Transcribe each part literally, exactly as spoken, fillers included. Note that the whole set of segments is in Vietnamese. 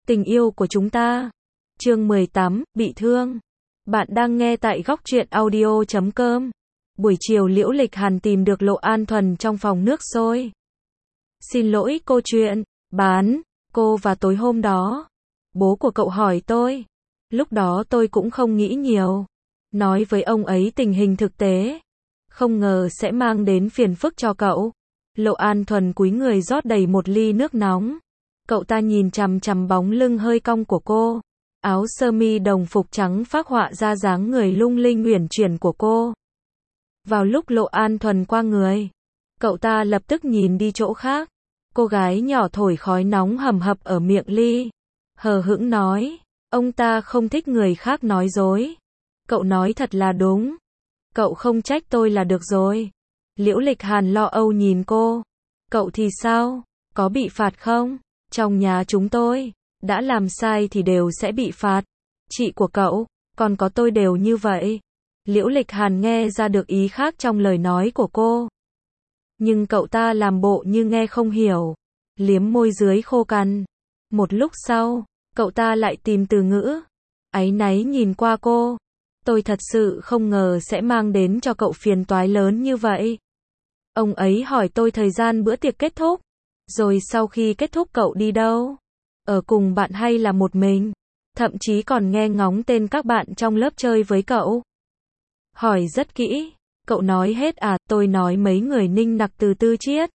Tình yêu của chúng ta. Chương mười tám, bị thương. Bạn đang nghe tại góc truyện audio chấm com. Buổi chiều Liễu Lịch Hàn tìm được Lộ An Thuần trong phòng nước sôi. Xin lỗi cô chuyện, bán, cô và tối hôm đó. Bố của cậu hỏi tôi. Lúc đó tôi cũng không nghĩ nhiều. Nói với ông ấy tình hình thực tế. Không ngờ sẽ mang đến phiền phức cho cậu. Lộ An Thuần cúi người rót đầy một ly nước nóng. Cậu ta nhìn chằm chằm bóng lưng hơi cong của cô. Áo sơ mi đồng phục trắng phác họa ra dáng người lung linh uyển chuyển của cô. Vào lúc Lộ An Thuần qua người, cậu ta lập tức nhìn đi chỗ khác. Cô gái nhỏ thổi khói nóng hầm hập ở miệng ly. Hờ hững nói, ông ta không thích người khác nói dối. Cậu nói thật là đúng. Cậu không trách tôi là được rồi. Liễu Lịch Hàn lo âu nhìn cô. Cậu thì sao? Có bị phạt không? Trong nhà chúng tôi, đã làm sai thì đều sẽ bị phạt. Chị của cậu, còn có tôi đều như vậy. Liễu Lịch Hàn nghe ra được ý khác trong lời nói của cô. Nhưng cậu ta làm bộ như nghe không hiểu. Liếm môi dưới khô cằn. Một lúc sau, cậu ta lại tìm từ ngữ. Áy náy nhìn qua cô. Tôi thật sự không ngờ sẽ mang đến cho cậu phiền toái lớn như vậy. Ông ấy hỏi tôi thời gian bữa tiệc kết thúc. Rồi sau khi kết thúc cậu đi đâu? Ở cùng bạn hay là một mình? Thậm chí còn nghe ngóng tên các bạn trong lớp chơi với cậu. Hỏi rất kỹ. Cậu nói hết à? Tôi nói mấy người ninh nặc từ tư chiết.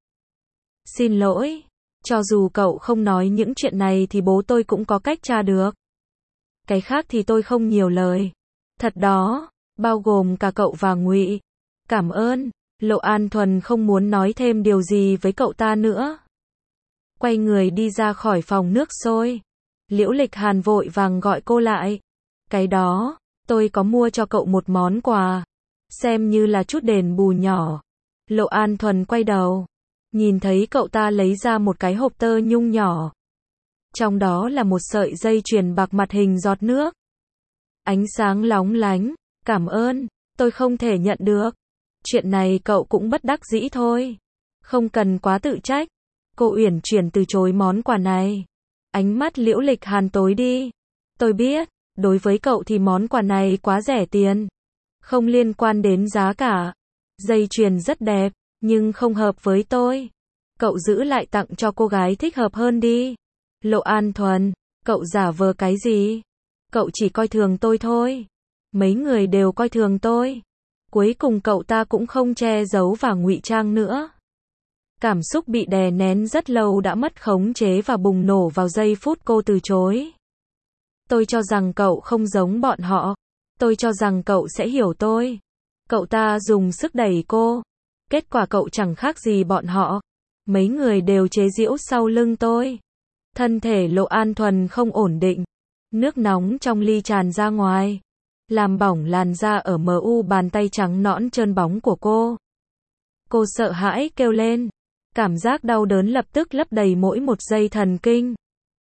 Xin lỗi. Cho dù cậu không nói những chuyện này thì bố tôi cũng có cách tra được. Cái khác thì tôi không nhiều lời. Thật đó, bao gồm cả cậu và Ngụy. Cảm ơn. Lộ An Thuần không muốn nói thêm điều gì với cậu ta nữa. Quay người đi ra khỏi phòng nước sôi. Liễu Lịch Hàn vội vàng gọi cô lại. Cái đó, tôi có mua cho cậu một món quà. Xem như là chút đền bù nhỏ. Lộ An Thuần quay đầu. Nhìn thấy cậu ta lấy ra một cái hộp tơ nhung nhỏ. Trong đó là một sợi dây chuyền bạc mặt hình giọt nước. Ánh sáng lóng lánh. Cảm ơn, tôi không thể nhận được. Chuyện này cậu cũng bất đắc dĩ thôi. Không cần quá tự trách. Cô uyển chuyển từ chối món quà này. Ánh mắt Liễu Lịch Hàn tối đi. Tôi biết, đối với cậu thì món quà này quá rẻ tiền. Không liên quan đến giá cả. Dây chuyền rất đẹp, nhưng không hợp với tôi. Cậu giữ lại tặng cho cô gái thích hợp hơn đi. Lộ An Thuần, cậu giả vờ cái gì? Cậu chỉ coi thường tôi thôi. Mấy người đều coi thường tôi. Cuối cùng cậu ta cũng không che giấu và ngụy trang nữa. Cảm xúc bị đè nén rất lâu đã mất khống chế và bùng nổ vào giây phút cô từ chối. Tôi cho rằng cậu không giống bọn họ. Tôi cho rằng cậu sẽ hiểu tôi. Cậu ta dùng sức đẩy cô. Kết quả cậu chẳng khác gì bọn họ. Mấy người đều chế giễu sau lưng tôi. Thân thể Lộ An Thuần không ổn định. Nước nóng trong ly tràn ra ngoài. Làm bỏng làn da ở mờ u bàn tay trắng nõn trơn bóng của cô. Cô sợ hãi kêu lên. Cảm giác đau đớn lập tức lấp đầy mỗi một dây thần kinh.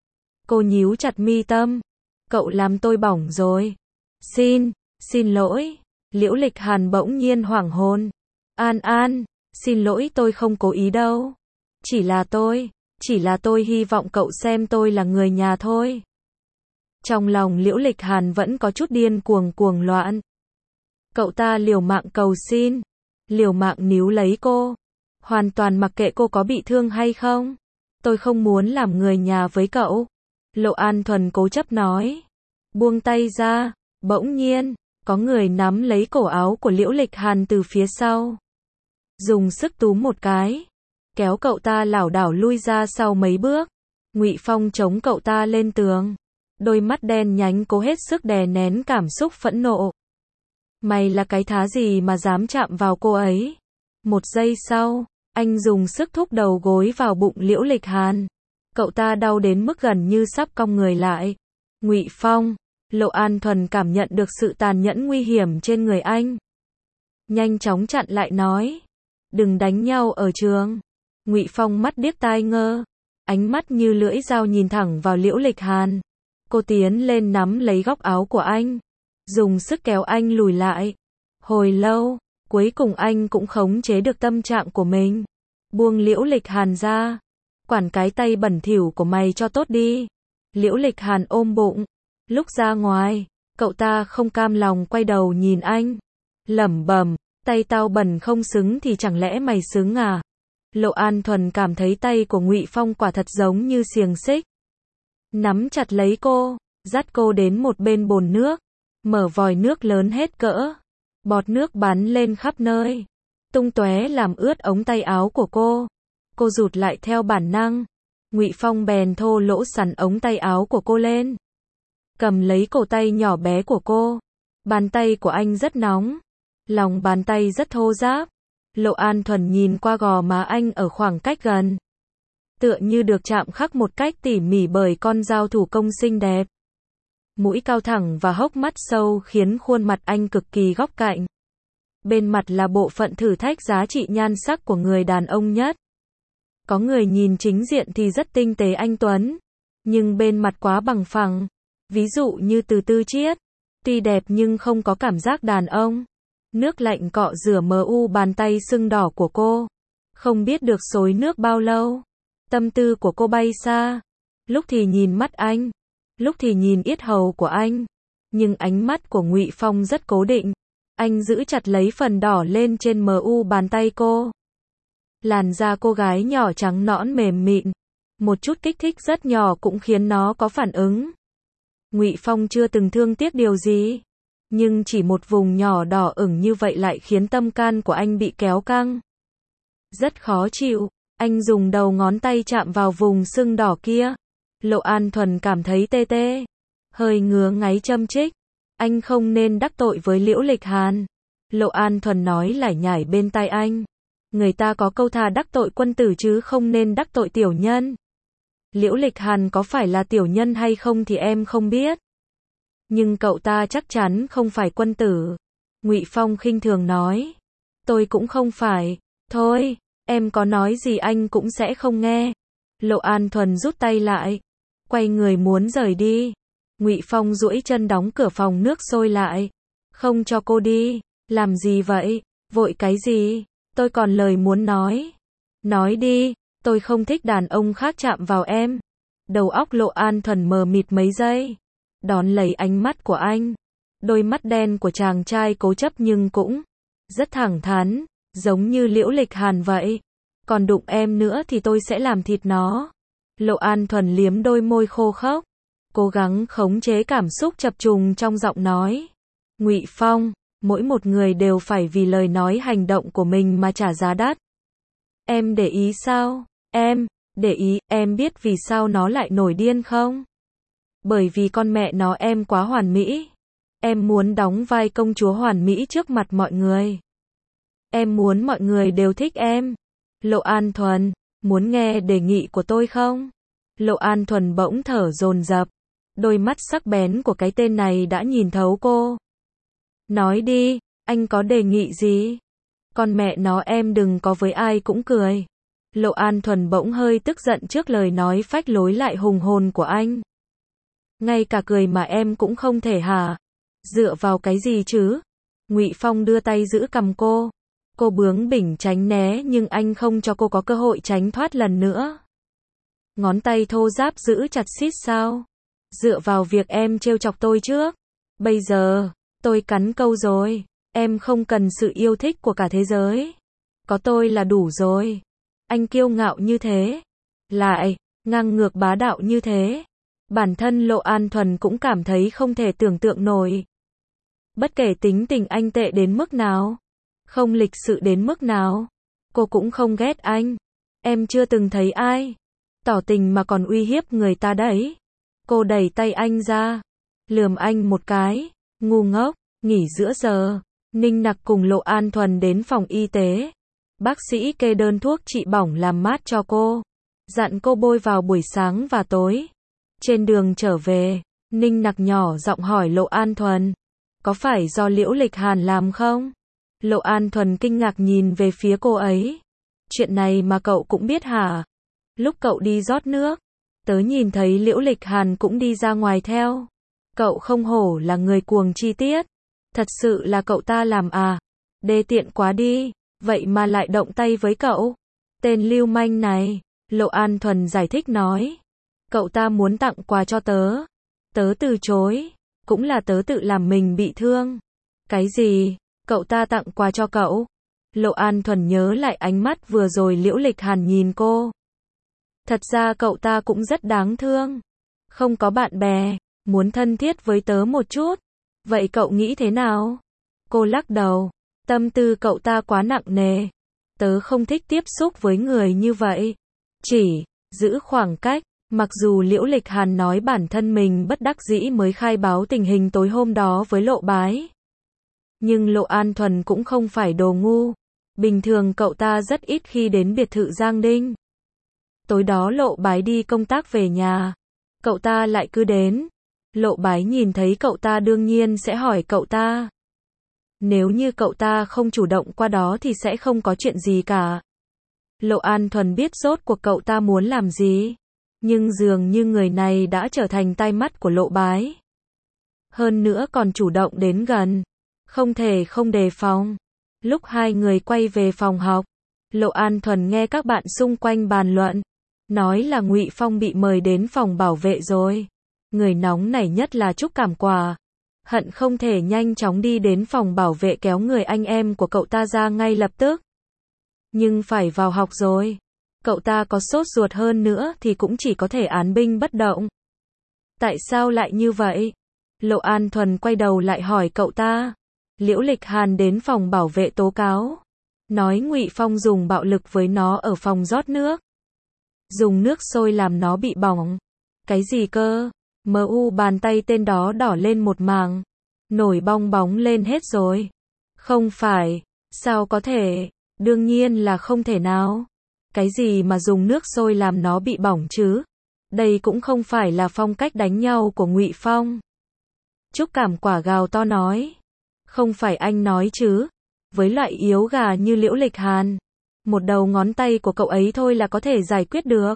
Cô nhíu chặt mi tâm. Cậu làm tôi bỏng rồi. Xin, xin lỗi. Liễu Lịch Hàn bỗng nhiên hoảng hồn. An An, xin lỗi tôi không cố ý đâu. Chỉ là tôi, chỉ là tôi hy vọng cậu xem tôi là người nhà thôi. Trong lòng Liễu Lịch Hàn vẫn có chút điên cuồng cuồng loạn. Cậu ta liều mạng cầu xin. Liều mạng níu lấy cô. Hoàn toàn mặc kệ cô có bị thương hay không. Tôi không muốn làm người nhà với cậu. Lộ An Thuần cố chấp nói. Buông tay ra. Bỗng nhiên, có người nắm lấy cổ áo của Liễu Lịch Hàn từ phía sau. Dùng sức túm một cái. Kéo cậu ta lảo đảo lui ra sau mấy bước. Ngụy Phong chống cậu ta lên tường. Đôi mắt đen nhánh cố hết sức đè nén cảm xúc phẫn nộ. Mày là cái thá gì mà dám chạm vào cô ấy? Một giây sau, anh dùng sức thúc đầu gối vào bụng Liễu Lịch Hàn. Cậu ta đau đến mức gần như sắp cong người lại. Ngụy Phong, Lộ An Thuần cảm nhận được sự tàn nhẫn nguy hiểm trên người anh. Nhanh chóng chặn lại nói. Đừng đánh nhau ở trường. Ngụy Phong mắt điếc tai ngơ. Ánh mắt như lưỡi dao nhìn thẳng vào Liễu Lịch Hàn. Cô tiến lên nắm lấy góc áo của anh. Dùng sức kéo anh lùi lại. Hồi lâu, cuối cùng anh cũng khống chế được tâm trạng của mình. Buông Liễu Lịch Hàn ra. Quản cái tay bẩn thỉu của mày cho tốt đi. Liễu Lịch Hàn ôm bụng. Lúc ra ngoài, cậu ta không cam lòng quay đầu nhìn anh. Lẩm bẩm, tay tao bẩn không xứng thì chẳng lẽ mày xứng à? Lộ An Thuần cảm thấy tay của Ngụy Phong quả thật giống như xiềng xích. Nắm chặt lấy cô, dắt cô đến một bên bồn nước, mở vòi nước lớn hết cỡ. Bọt nước bắn lên khắp nơi, tung tóe làm ướt ống tay áo của cô. Cô rụt lại theo bản năng. Ngụy Phong bèn thô lỗ sắn ống tay áo của cô lên, cầm lấy cổ tay nhỏ bé của cô. Bàn tay của anh rất nóng, lòng bàn tay rất thô ráp. Lộ An Thuần nhìn qua gò má anh ở khoảng cách gần, tựa như được chạm khắc một cách tỉ mỉ bởi con dao thủ công xinh đẹp. Mũi cao thẳng và hốc mắt sâu khiến khuôn mặt anh cực kỳ góc cạnh. Bên mặt là bộ phận thử thách giá trị nhan sắc của người đàn ông nhất. Có người nhìn chính diện thì rất tinh tế anh tuấn, nhưng bên mặt quá bằng phẳng. Ví dụ như Từ Tư Chiết, tuy đẹp nhưng không có cảm giác đàn ông. Nước lạnh cọ rửa mờ u bàn tay sưng đỏ của cô. Không biết được xối nước bao lâu. Tâm tư của cô bay xa. Lúc thì nhìn mắt anh, lúc thì nhìn yết hầu của anh. Nhưng ánh mắt của Ngụy Phong rất cố định. Anh giữ chặt lấy phần đỏ lên trên mờ u bàn tay cô. Làn da cô gái nhỏ trắng nõn mềm mịn. Một chút kích thích rất nhỏ cũng khiến nó có phản ứng. Ngụy Phong chưa từng thương tiếc điều gì. Nhưng chỉ một vùng nhỏ đỏ ửng như vậy lại khiến tâm can của anh bị kéo căng. Rất khó chịu. Anh dùng đầu ngón tay chạm vào vùng sưng đỏ kia. Lộ An Thuần cảm thấy tê tê. Hơi ngứa ngáy châm chích. Anh không nên đắc tội với Liễu Lịch Hàn. Lộ An Thuần nói lải nhải bên tai anh. Người ta có câu thà đắc tội quân tử chứ không nên đắc tội tiểu nhân. Liễu Lịch Hàn có phải là tiểu nhân hay không thì em không biết. Nhưng cậu ta chắc chắn không phải quân tử. Ngụy Phong khinh thường nói. Tôi cũng không phải. Thôi, em có nói gì anh cũng sẽ không nghe. Lộ An Thuần rút tay lại, quay người muốn rời đi. Ngụy Phong duỗi chân đóng cửa phòng nước sôi lại. Không cho cô đi. Làm gì vậy? Vội cái gì? Tôi còn lời muốn nói. Nói đi, tôi không thích đàn ông khác chạm vào em. Đầu óc Lộ An Thuần mờ mịt mấy giây. Đón lấy ánh mắt của anh. Đôi mắt đen của chàng trai cố chấp nhưng cũng rất thẳng thắn, giống như Liễu Lịch Hàn vậy. Còn đụng em nữa thì tôi sẽ làm thịt nó. Lộ An Thuần liếm đôi môi khô khốc, cố gắng khống chế cảm xúc chập trùng trong giọng nói. Ngụy Phong, mỗi một người đều phải vì lời nói hành động của mình mà trả giá đắt. Em để ý sao? Em, để ý, em biết vì sao nó lại nổi điên không? Bởi vì con mẹ nó em quá hoàn mỹ. Em muốn đóng vai công chúa hoàn mỹ trước mặt mọi người. Em muốn mọi người đều thích em. Lộ An Thuần, muốn nghe đề nghị của tôi không? Lộ An Thuần bỗng thở dồn dập. Đôi mắt sắc bén của cái tên này đã nhìn thấu cô. Nói đi, anh có đề nghị gì? Con mẹ nó em đừng có với ai cũng cười. Lộ An Thuần bỗng hơi tức giận trước lời nói phách lối lại hùng hồn của anh. Ngay cả cười mà em cũng không thể hả? Dựa vào cái gì chứ? Ngụy Phong đưa tay giữ cằm cô. Cô bướng bỉnh tránh né nhưng anh không cho cô có cơ hội tránh thoát lần nữa. Ngón tay thô ráp giữ chặt xít sao? Dựa vào việc em trêu chọc tôi trước. Bây giờ, tôi cắn câu rồi. Em không cần sự yêu thích của cả thế giới. Có tôi là đủ rồi. Anh kiêu ngạo như thế. Lại, ngang ngược bá đạo như thế. Bản thân Lộ An Thuần cũng cảm thấy không thể tưởng tượng nổi. Bất kể tính tình anh tệ đến mức nào, không lịch sự đến mức nào, cô cũng không ghét anh. Em chưa từng thấy ai tỏ tình mà còn uy hiếp người ta đấy. Cô đẩy tay anh ra, lườm anh một cái. Ngu ngốc. Nghỉ giữa giờ, Ninh Nặc cùng Lộ An Thuần đến phòng y tế. Bác sĩ kê đơn thuốc trị bỏng làm mát cho cô, dặn cô bôi vào buổi sáng và tối. Trên đường trở về, Ninh Nặc nhỏ giọng hỏi Lộ An Thuần, có phải do Liễu Lịch Hàn làm không? Lộ An Thuần kinh ngạc nhìn về phía cô ấy. Chuyện này mà cậu cũng biết hả? Lúc cậu đi rót nước, tớ nhìn thấy Liễu Lịch Hàn cũng đi ra ngoài theo. Cậu không hổ là người cuồng chi tiết. Thật sự là cậu ta làm à? Đê tiện quá đi, vậy mà lại động tay với cậu. Tên lưu manh này, Lộ An Thuần giải thích nói. Cậu ta muốn tặng quà cho tớ. Tớ từ chối. Cũng là tớ tự làm mình bị thương. Cái gì? Cậu ta tặng quà cho cậu? Lộ An Thuần nhớ lại ánh mắt vừa rồi Liễu Lịch Hàn nhìn cô. Thật ra cậu ta cũng rất đáng thương. Không có bạn bè, muốn thân thiết với tớ một chút. Vậy cậu nghĩ thế nào? Cô lắc đầu. Tâm tư cậu ta quá nặng nề. Tớ không thích tiếp xúc với người như vậy. Chỉ giữ khoảng cách. Mặc dù Liễu Lịch Hàn nói bản thân mình bất đắc dĩ mới khai báo tình hình tối hôm đó với Lộ Bái. Nhưng Lộ An Thuần cũng không phải đồ ngu. Bình thường cậu ta rất ít khi đến biệt thự Giang Đinh. Tối đó Lộ Bái đi công tác về nhà. Cậu ta lại cứ đến. Lộ Bái nhìn thấy cậu ta đương nhiên sẽ hỏi cậu ta. Nếu như cậu ta không chủ động qua đó thì sẽ không có chuyện gì cả. Lộ An Thuần biết rốt cuộc cậu ta muốn làm gì. Nhưng dường như người này đã trở thành tai mắt của Lộ Bái. Hơn nữa còn chủ động đến gần. Không thể không đề phòng. Lúc hai người quay về phòng học, Lộ An Thuần nghe các bạn xung quanh bàn luận. Nói là Ngụy Phong bị mời đến phòng bảo vệ rồi. Người nóng nảy nhất là Trúc Cảm Quả. Hận không thể nhanh chóng đi đến phòng bảo vệ kéo người anh em của cậu ta ra ngay lập tức. Nhưng phải vào học rồi. Cậu ta có sốt ruột hơn nữa thì cũng chỉ có thể án binh bất động. Tại sao lại như vậy? Lộ An Thuần quay đầu lại hỏi cậu ta. Liễu Lịch Hàn đến phòng bảo vệ tố cáo. Nói Ngụy Phong dùng bạo lực với nó ở phòng rót nước. Dùng nước sôi làm nó bị bỏng. Cái gì cơ? Mờ u bàn tay tên đó đỏ lên một mảng. Nổi bong bóng lên hết rồi. Không phải. Sao có thể? Đương nhiên là không thể nào. Cái gì mà dùng nước sôi làm nó bị bỏng chứ? Đây cũng không phải là phong cách đánh nhau của Ngụy Phong. Trúc Cảm Quả gào to nói. Không phải anh nói chứ. Với loại yếu gà như Liễu Lịch Hàn. Một đầu ngón tay của cậu ấy thôi là có thể giải quyết được.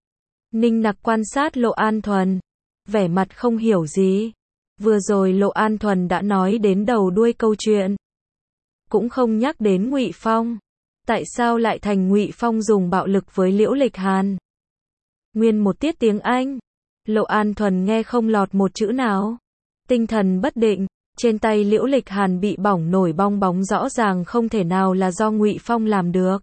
Ninh Nặc quan sát Lộ An Thuần. Vẻ mặt không hiểu gì. Vừa rồi Lộ An Thuần đã nói đến đầu đuôi câu chuyện. Cũng không nhắc đến Ngụy Phong. Tại sao lại thành Ngụy Phong dùng bạo lực với Liễu Lịch Hàn? Nguyên một tiết tiếng Anh. Lộ An Thuần nghe không lọt một chữ nào. Tinh thần bất định. Trên tay Liễu Lịch Hàn bị bỏng nổi bong bóng rõ ràng không thể nào là do Ngụy Phong làm được.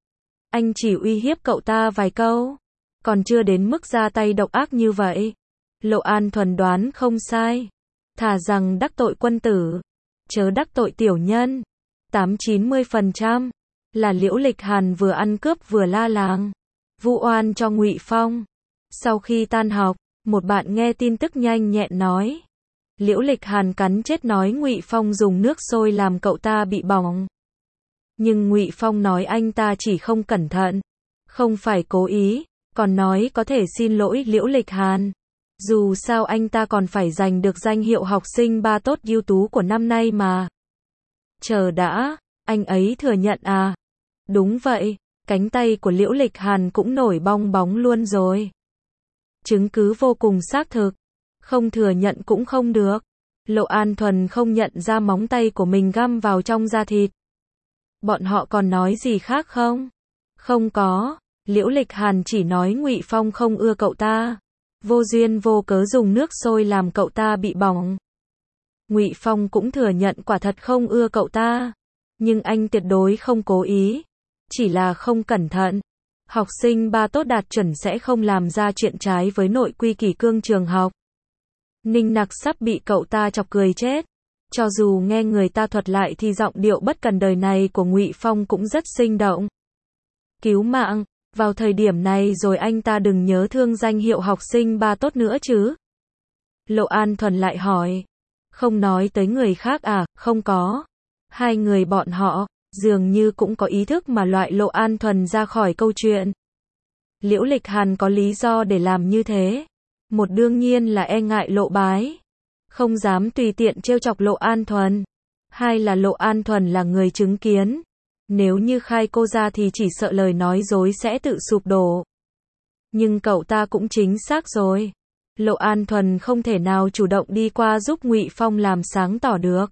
Anh chỉ uy hiếp cậu ta vài câu. Còn chưa đến mức ra tay độc ác như vậy. Lộ An Thuần đoán không sai. Thà rằng đắc tội quân tử. Chớ đắc tội tiểu nhân. tám chín mươi phần trăm. Là Liễu Lịch Hàn vừa ăn cướp vừa la làng. Vu oan cho Ngụy Phong. Sau khi tan học, một bạn nghe tin tức nhanh nhẹn nói. Liễu Lịch Hàn cắn chết nói Ngụy Phong dùng nước sôi làm cậu ta bị bỏng. Nhưng Ngụy Phong nói anh ta chỉ không cẩn thận. Không phải cố ý. Còn nói có thể xin lỗi Liễu Lịch Hàn. Dù sao anh ta còn phải giành được danh hiệu học sinh ba tốt ưu tú của năm nay mà. Chờ đã. Anh ấy thừa nhận à? Đúng vậy. Cánh tay của Liễu Lịch Hàn cũng nổi bong bóng luôn rồi. Chứng cứ vô cùng xác thực. Không thừa nhận cũng không được. Lộ An Thuần không nhận ra móng tay của mình găm vào trong da thịt. Bọn họ còn nói gì khác không? Không có. Liễu Lịch Hàn chỉ nói Ngụy Phong không ưa cậu ta. Vô duyên vô cớ dùng nước sôi làm cậu ta bị bỏng. Ngụy Phong cũng thừa nhận quả thật không ưa cậu ta. Nhưng anh tuyệt đối không cố ý. Chỉ là không cẩn thận. Học sinh ba tốt đạt chuẩn sẽ không làm ra chuyện trái với nội quy kỷ cương trường học. Ninh Nặc sắp bị cậu ta chọc cười chết. Cho dù nghe người ta thuật lại thì giọng điệu bất cần đời này của Ngụy Phong cũng rất sinh động. Cứu mạng, vào thời điểm này rồi anh ta đừng nhớ thương danh hiệu học sinh ba tốt nữa chứ. Lộ An Thuần lại hỏi. Không nói tới người khác à? Không có. Hai người bọn họ, dường như cũng có ý thức mà loại Lộ An Thuần ra khỏi câu chuyện. Liễu Lịch Hàn có lý do để làm như thế. Một đương nhiên là e ngại Lộ Bái. Không dám tùy tiện trêu chọc Lộ An Thuần. Hai là Lộ An Thuần là người chứng kiến. Nếu như khai cô ra thì chỉ sợ lời nói dối sẽ tự sụp đổ. Nhưng cậu ta cũng chính xác rồi. Lộ An Thuần không thể nào chủ động đi qua giúp Ngụy Phong làm sáng tỏ được.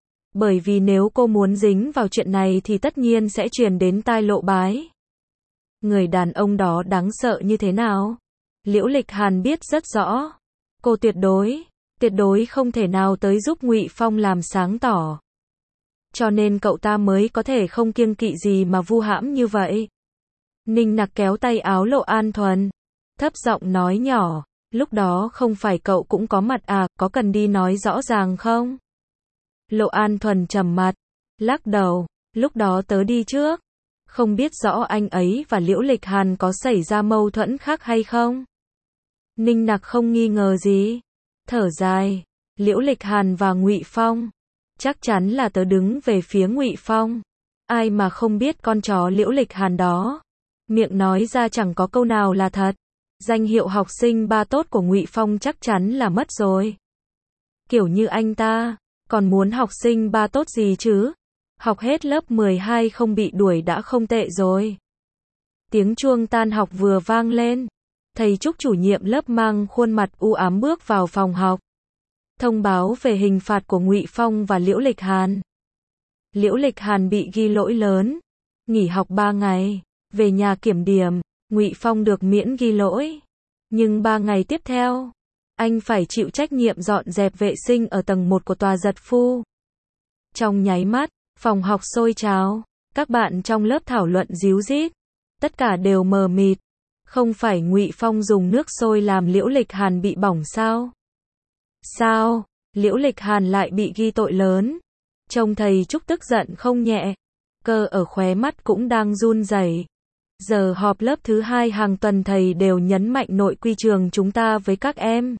Bởi vì nếu cô muốn dính vào chuyện này thì tất nhiên sẽ truyền đến tai Lộ Bái. Người đàn ông đó đáng sợ như thế nào? Liễu Lịch Hàn biết rất rõ. Cô tuyệt đối, tuyệt đối không thể nào tới giúp Ngụy Phong làm sáng tỏ. Cho nên cậu ta mới có thể không kiêng kỵ gì mà vu hãm như vậy. Ninh Nặc kéo tay áo Lộ An Thuần, thấp giọng nói nhỏ, lúc đó không phải cậu cũng có mặt à, có cần đi nói rõ ràng không? Lộ An Thuần trầm mặt, lắc đầu, lúc đó tớ đi trước. Không biết rõ anh ấy và Liễu Lịch Hàn có xảy ra mâu thuẫn khác hay không? Ninh Nặc không nghi ngờ gì, thở dài, Liễu Lịch Hàn và Ngụy Phong, chắc chắn là tớ đứng về phía Ngụy Phong. Ai mà không biết con chó Liễu Lịch Hàn đó, miệng nói ra chẳng có câu nào là thật. Danh hiệu học sinh ba tốt của Ngụy Phong chắc chắn là mất rồi. Kiểu như anh ta, còn muốn học sinh ba tốt gì chứ? Học hết lớp mười hai không bị đuổi đã không tệ rồi. Tiếng chuông tan học vừa vang lên, thầy Trúc chủ nhiệm lớp mang khuôn mặt u ám bước vào phòng học. Thông báo về hình phạt của Ngụy Phong và Liễu Lịch Hàn. Liễu Lịch Hàn bị ghi lỗi lớn, nghỉ học ba ngày, về nhà kiểm điểm. Ngụy Phong được miễn ghi lỗi, nhưng ba ngày tiếp theo, anh phải chịu trách nhiệm dọn dẹp vệ sinh ở tầng một của tòa giật phu. Trong nháy mắt, phòng học sôi trào, các bạn trong lớp thảo luận ríu rít, tất cả đều mờ mịt. Không phải Ngụy Phong dùng nước sôi làm Liễu Lịch Hàn bị bỏng sao? Sao, Liễu Lịch Hàn lại bị ghi tội lớn? Trông thầy Trúc tức giận không nhẹ, cơ ở khóe mắt cũng đang run rẩy. Giờ họp lớp thứ hai hàng tuần thầy đều nhấn mạnh nội quy trường chúng ta với các em.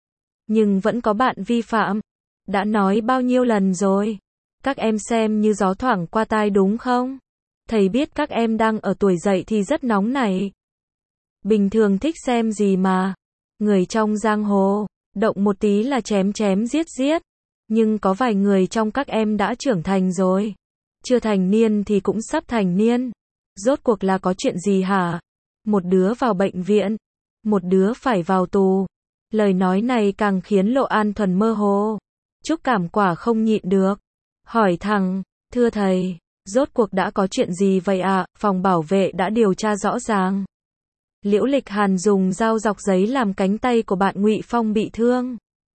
Nhưng vẫn có bạn vi phạm. Đã nói bao nhiêu lần rồi. Các em xem như gió thoảng qua tai đúng không? Thầy biết các em đang ở tuổi dậy thì rất nóng nảy. Bình thường thích xem gì mà. Người trong giang hồ, động một tí là chém chém giết giết. Nhưng có vài người trong các em đã trưởng thành rồi. Chưa thành niên thì cũng sắp thành niên. Rốt cuộc là có chuyện gì hả? Một đứa vào bệnh viện, một đứa phải vào tù. Lời nói này càng khiến Lộ An Thuần mơ hồ. Trúc Cảm quả không nhịn được, hỏi thằng, thưa thầy, rốt cuộc đã có chuyện gì vậy ạ? À? Phòng bảo vệ đã điều tra rõ ràng. Liễu Lịch Hàn dùng dao dọc giấy làm cánh tay của bạn Ngụy Phong bị thương.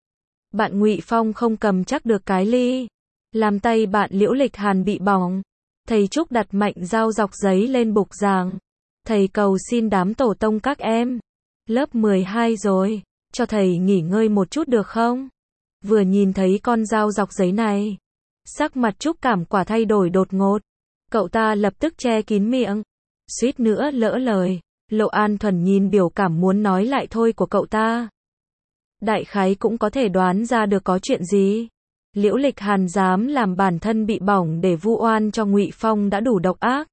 Bạn Ngụy Phong không cầm chắc được cái ly, làm tay bạn Liễu Lịch Hàn bị bỏng. Thầy Trúc đặt mạnh dao dọc giấy lên bục giảng. Thầy cầu xin đám tổ tông các em. Lớp mười hai rồi, cho thầy nghỉ ngơi một chút được không? Vừa nhìn thấy con dao dọc giấy này, sắc mặt Trúc Cảm quả thay đổi đột ngột. Cậu ta lập tức che kín miệng, suýt nữa lỡ lời. Lộ An Thuần nhìn biểu cảm muốn nói lại thôi của cậu ta. Đại khái cũng có thể đoán ra được có chuyện gì. Liễu Lịch Hàn dám làm bản thân bị bỏng để vu oan cho Ngụy Phong đã đủ độc ác.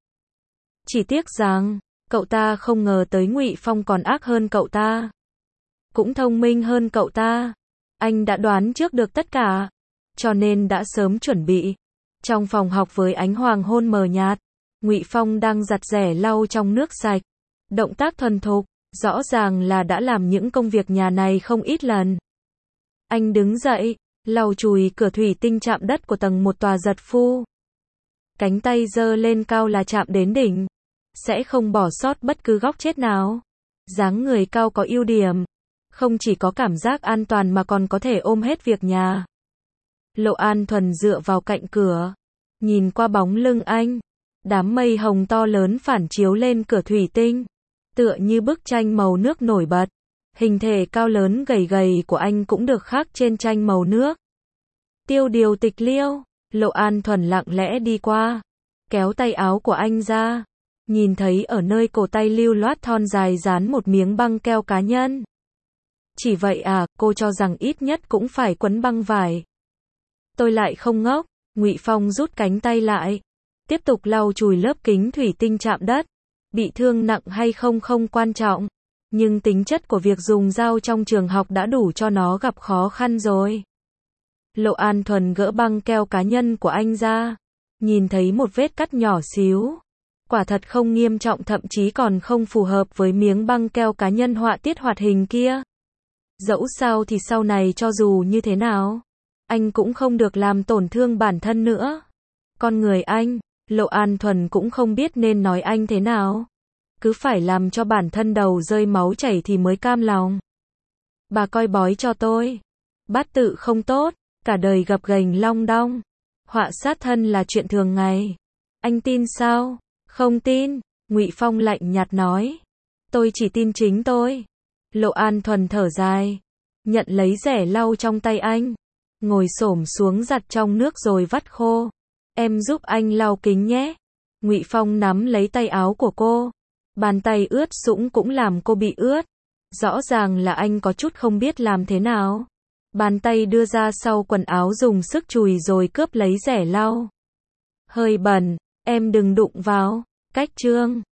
Chỉ tiếc rằng, cậu ta không ngờ tới Ngụy Phong còn ác hơn cậu ta. Cũng thông minh hơn cậu ta. Anh đã đoán trước được tất cả, cho nên đã sớm chuẩn bị. Trong phòng học với ánh hoàng hôn mờ nhạt, Ngụy Phong đang giặt rẻ lau trong nước sạch. Động tác thuần thục, rõ ràng là đã làm những công việc nhà này không ít lần. Anh đứng dậy, lau chùi cửa thủy tinh chạm đất của tầng một tòa giật phu. Cánh tay giơ lên cao là chạm đến đỉnh. Sẽ không bỏ sót bất cứ góc chết nào. Dáng người cao có ưu điểm. Không chỉ có cảm giác an toàn mà còn có thể ôm hết việc nhà. Lộ An Thuần dựa vào cạnh cửa. Nhìn qua bóng lưng anh. Đám mây hồng to lớn phản chiếu lên cửa thủy tinh. Tựa như bức tranh màu nước nổi bật. Hình thể cao lớn gầy gầy của anh cũng được khắc trên tranh màu nước. Tiêu Điều Tịch Liêu, Lộ An Thuần lặng lẽ đi qua, kéo tay áo của anh ra, nhìn thấy ở nơi cổ tay lưu loát thon dài dán một miếng băng keo cá nhân. Chỉ vậy à, cô cho rằng ít nhất cũng phải quấn băng vải. Tôi lại không ngốc, Ngụy Phong rút cánh tay lại, tiếp tục lau chùi lớp kính thủy tinh chạm đất. Bị thương nặng hay không không quan trọng, nhưng tính chất của việc dùng dao trong trường học đã đủ cho nó gặp khó khăn rồi. Lộ An Thuần gỡ băng keo cá nhân của anh ra, nhìn thấy một vết cắt nhỏ xíu. Quả thật không nghiêm trọng, thậm chí còn không phù hợp với miếng băng keo cá nhân họa tiết hoạt hình kia. Dẫu sao thì sau này cho dù như thế nào, anh cũng không được làm tổn thương bản thân nữa. Con người anh, Lộ An Thuần cũng không biết nên nói anh thế nào. cứ phải làm cho bản thân đầu rơi máu chảy thì mới cam lòng. Bà coi bói cho tôi. Bát tự không tốt, cả đời gập ghềnh long đong. Họa sát thân là chuyện thường ngày. Anh tin sao? Không tin, Ngụy Phong lạnh nhạt nói. Tôi chỉ tin chính tôi. Lộ An Thuần thở dài, nhận lấy rẻ lau trong tay anh, ngồi xổm xuống giặt trong nước rồi vắt khô. Em giúp anh lau kính nhé. Ngụy Phong nắm lấy tay áo của cô, bàn tay ướt sũng cũng làm cô bị ướt. Rõ ràng là anh có chút không biết làm thế nào. Bàn tay đưa ra sau quần áo dùng sức chùi rồi cướp lấy rẻ lau. Hơi bẩn, em đừng đụng vào. Cách trương.